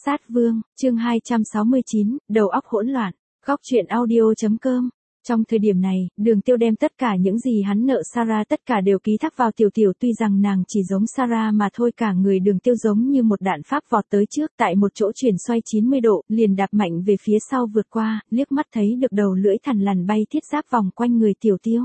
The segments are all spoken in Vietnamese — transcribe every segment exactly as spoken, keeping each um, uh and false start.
Sát Vương, chương hai trăm sáu mươi chín, đầu óc hỗn loạn. Góc truyện audio chấm com. Trong thời điểm này, Đường Tiêu đem tất cả những gì hắn nợ Sarah tất cả đều ký thác vào Tiểu Tiểu, tuy rằng nàng chỉ giống Sarah mà thôi, cả người Đường Tiêu giống như một đạn pháp vọt tới trước, tại một chỗ chuyển xoay chín mươi độ, liền đạp mạnh về phía sau vượt qua, liếc mắt thấy được đầu lưỡi thằn lằn bay thiết giáp vòng quanh người Tiểu Tiêu.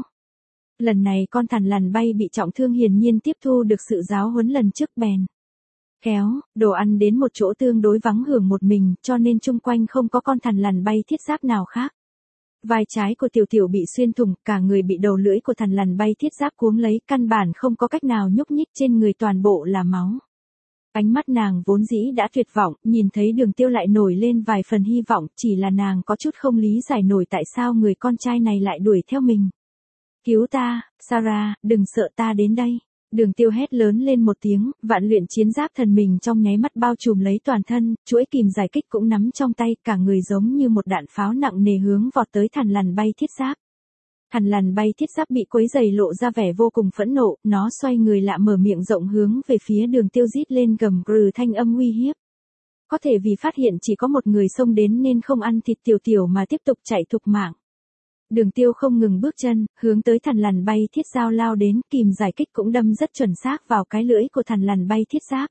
Lần này con thằn lằn bay bị trọng thương hiển nhiên tiếp thu được sự giáo huấn lần trước bèn kéo đồ ăn đến một chỗ tương đối vắng hưởng một mình, cho nên chung quanh không có con thằn lằn bay thiết giáp nào khác. Vai trái của Tiểu Tiểu bị xuyên thủng, cả người bị đầu lưỡi của thằn lằn bay thiết giáp cuống lấy, căn bản không có cách nào nhúc nhích, trên người toàn bộ là máu. Ánh mắt nàng vốn dĩ đã tuyệt vọng, nhìn thấy Đường Tiêu lại nổi lên vài phần hy vọng, chỉ là nàng có chút không lý giải nổi tại sao người con trai này lại đuổi theo mình. Cứu ta, Sarah, đừng sợ, ta đến đây. Đường Tiêu hét lớn lên một tiếng, vạn luyện chiến giáp thần mình trong nháy mắt bao trùm lấy toàn thân, chuỗi kìm giải kích cũng nắm trong tay, cả người giống như một đạn pháo nặng nề hướng vọt tới thằn lằn bay thiết giáp. Thằn lằn bay thiết giáp bị quấy dày lộ ra vẻ vô cùng phẫn nộ, nó xoay người lạ mở miệng rộng hướng về phía Đường Tiêu rít lên gầm gừ thanh âm uy hiếp. Có thể vì phát hiện chỉ có một người xông đến nên không ăn thịt Tiểu Tiểu mà tiếp tục chạy thục mạng. Đường Tiêu không ngừng bước chân, hướng tới thằn lằn bay thiết dao lao đến, kìm giải kích cũng đâm rất chuẩn xác vào cái lưỡi của thằn lằn bay thiết giáp.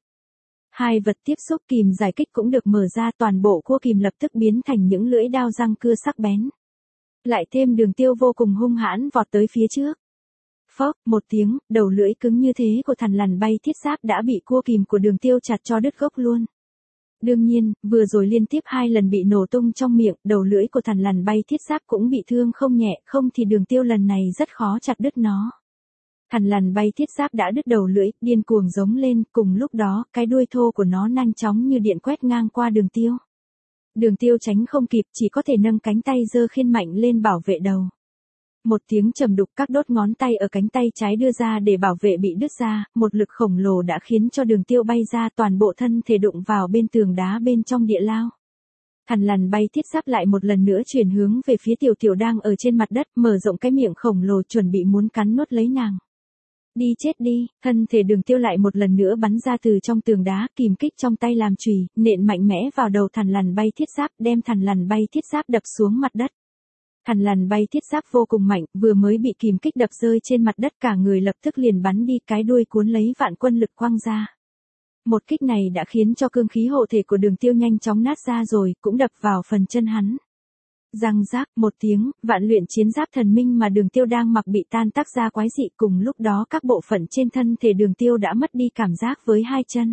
Hai vật tiếp xúc, kìm giải kích cũng được mở ra, toàn bộ cua kìm lập tức biến thành những lưỡi đao răng cưa sắc bén. Lại thêm Đường Tiêu vô cùng hung hãn vọt tới phía trước. Phốc, một tiếng, đầu lưỡi cứng như thế của thằn lằn bay thiết giáp đã bị cua kìm của Đường Tiêu chặt cho đứt gốc luôn. Đương nhiên, vừa rồi liên tiếp hai lần bị nổ tung trong miệng, đầu lưỡi của thằn lằn bay thiết giáp cũng bị thương không nhẹ, không thì Đường Tiêu lần này rất khó chặt đứt nó. Thằn lằn bay thiết giáp đã đứt đầu lưỡi, điên cuồng giống lên, cùng lúc đó, cái đuôi thô của nó nhanh chóng như điện quét ngang qua Đường Tiêu. Đường Tiêu tránh không kịp, chỉ có thể nâng cánh tay giơ khiên mạnh lên bảo vệ đầu. Một tiếng trầm đục, các đốt ngón tay ở cánh tay trái đưa ra để bảo vệ bị đứt ra, một lực khổng lồ đã khiến cho Đường Tiêu bay ra, toàn bộ thân thể đụng vào bên tường đá bên trong địa lao. Thằn lằn bay thiết giáp lại một lần nữa chuyển hướng về phía Tiểu Tiểu đang ở trên mặt đất, mở rộng cái miệng khổng lồ chuẩn bị muốn cắn nuốt lấy nàng. Đi chết đi, thân thể Đường Tiêu lại một lần nữa bắn ra từ trong tường đá, kìm kích trong tay làm chùy, nện mạnh mẽ vào đầu thằn lằn bay thiết giáp, đem thằn lằn bay thiết giáp đập xuống mặt đất. Thằn lằn bay thiết giáp vô cùng mạnh, vừa mới bị kìm kích đập rơi trên mặt đất, cả người lập tức liền bắn đi, cái đuôi cuốn lấy vạn quân lực quăng ra. Một kích này đã khiến cho cương khí hộ thể của Đường Tiêu nhanh chóng nát ra rồi, cũng đập vào phần chân hắn. Răng rác, một tiếng, vạn luyện chiến giáp thần minh mà Đường Tiêu đang mặc bị tan tác ra quái dị, cùng lúc đó các bộ phận trên thân thể Đường Tiêu đã mất đi cảm giác với hai chân.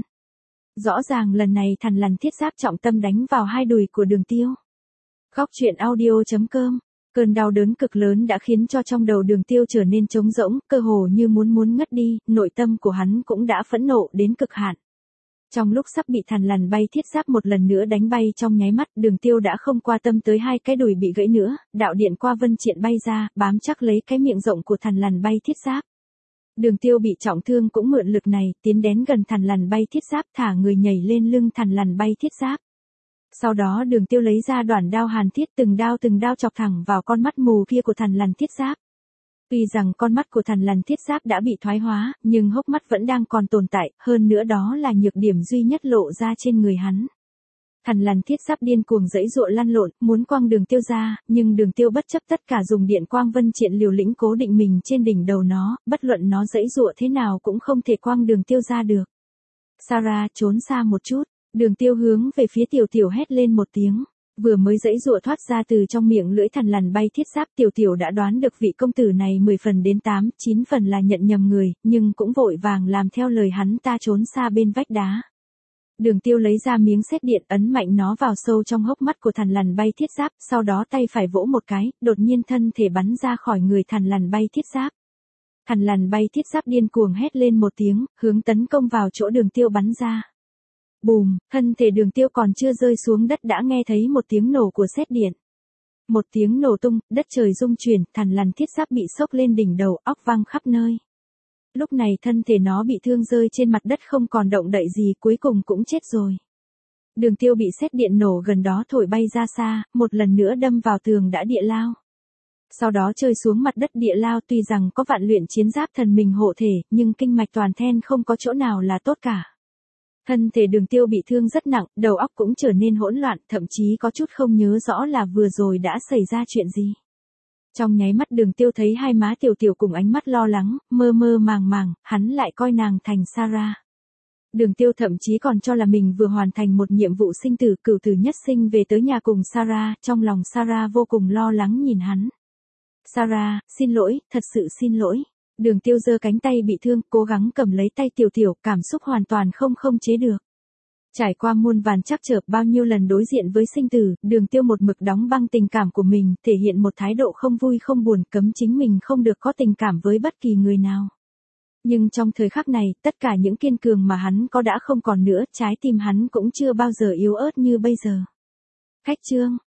Rõ ràng lần này thằn lằn thiết giáp trọng tâm đánh vào hai đùi của Đường Tiêu. Góc truyện audio chấm com. Cơn đau đớn cực lớn đã khiến cho trong đầu Đường Tiêu trở nên trống rỗng, cơ hồ như muốn muốn ngất đi, nội tâm của hắn cũng đã phẫn nộ đến cực hạn. Trong lúc sắp bị thằn lằn bay thiết giáp một lần nữa đánh bay trong nháy mắt, Đường Tiêu đã không qua tâm tới hai cái đùi bị gãy nữa, đạo điện qua vân triện bay ra, bám chắc lấy cái miệng rộng của thằn lằn bay thiết giáp. Đường Tiêu bị trọng thương cũng mượn lực này, tiến đến gần thằn lằn bay thiết giáp, thả người nhảy lên lưng thằn lằn bay thiết giáp. Sau đó Đường Tiêu lấy ra đoản đao hàn thiết, từng đao từng đao chọc thẳng vào con mắt mù kia của thằn lằn thiết giáp. Tuy rằng con mắt của thằn lằn thiết giáp đã bị thoái hóa, nhưng hốc mắt vẫn đang còn tồn tại, hơn nữa đó là nhược điểm duy nhất lộ ra trên người hắn. Thằn lằn thiết giáp điên cuồng giãy giụa lăn lộn, muốn quăng Đường Tiêu ra, nhưng Đường Tiêu bất chấp tất cả dùng điện quang vân triện liều lĩnh cố định mình trên đỉnh đầu nó, bất luận nó giãy giụa thế nào cũng không thể quăng Đường Tiêu ra được. Sarah, trốn xa một chút. Đường Tiêu hướng về phía Tiểu Tiểu hét lên một tiếng, vừa mới giãy giụa thoát ra từ trong miệng lưỡi thằn lằn bay thiết giáp, Tiểu Tiểu đã đoán được vị công tử này mười phần đến tám, chín phần là nhận nhầm người, nhưng cũng vội vàng làm theo lời hắn ta trốn xa bên vách đá. Đường Tiêu lấy ra miếng sét điện, ấn mạnh nó vào sâu trong hốc mắt của thằn lằn bay thiết giáp, sau đó tay phải vỗ một cái, đột nhiên thân thể bắn ra khỏi người thằn lằn bay thiết giáp. Thằn lằn bay thiết giáp điên cuồng hét lên một tiếng, hướng tấn công vào chỗ Đường Tiêu bắn ra. Bùm, thân thể Đường Tiêu còn chưa rơi xuống đất đã nghe thấy một tiếng nổ của sét điện. Một tiếng nổ tung, đất trời rung chuyển, thằn lằn thiết giáp bị sốc lên đỉnh đầu, óc văng khắp nơi. Lúc này thân thể nó bị thương rơi trên mặt đất không còn động đậy gì, cuối cùng cũng chết rồi. Đường Tiêu bị sét điện nổ gần đó thổi bay ra xa, một lần nữa đâm vào tường đã địa lao. Sau đó rơi xuống mặt đất địa lao, tuy rằng có vạn luyện chiến giáp thần mình hộ thể, nhưng kinh mạch toàn then không có chỗ nào là tốt cả. Thân thể Đường Tiêu bị thương rất nặng, đầu óc cũng trở nên hỗn loạn, thậm chí có chút không nhớ rõ là vừa rồi đã xảy ra chuyện gì. Trong nháy mắt Đường Tiêu thấy hai má Tiểu Tiểu cùng ánh mắt lo lắng, mơ mơ màng màng, hắn lại coi nàng thành Sarah. Đường Tiêu thậm chí còn cho là mình vừa hoàn thành một nhiệm vụ sinh tử, cửu tử nhất sinh về tới nhà cùng Sarah, trong lòng Sarah vô cùng lo lắng nhìn hắn. Sarah, xin lỗi, thật sự xin lỗi. Đường Tiêu giơ cánh tay bị thương, cố gắng cầm lấy tay Tiểu Tiểu, cảm xúc hoàn toàn không không chế được. Trải qua muôn vàn trắc trở, bao nhiêu lần đối diện với sinh tử, Đường Tiêu một mực đóng băng tình cảm của mình, thể hiện một thái độ không vui không buồn, cấm chính mình không được có tình cảm với bất kỳ người nào. Nhưng trong thời khắc này, tất cả những kiên cường mà hắn có đã không còn nữa, trái tim hắn cũng chưa bao giờ yếu ớt như bây giờ. Khách chương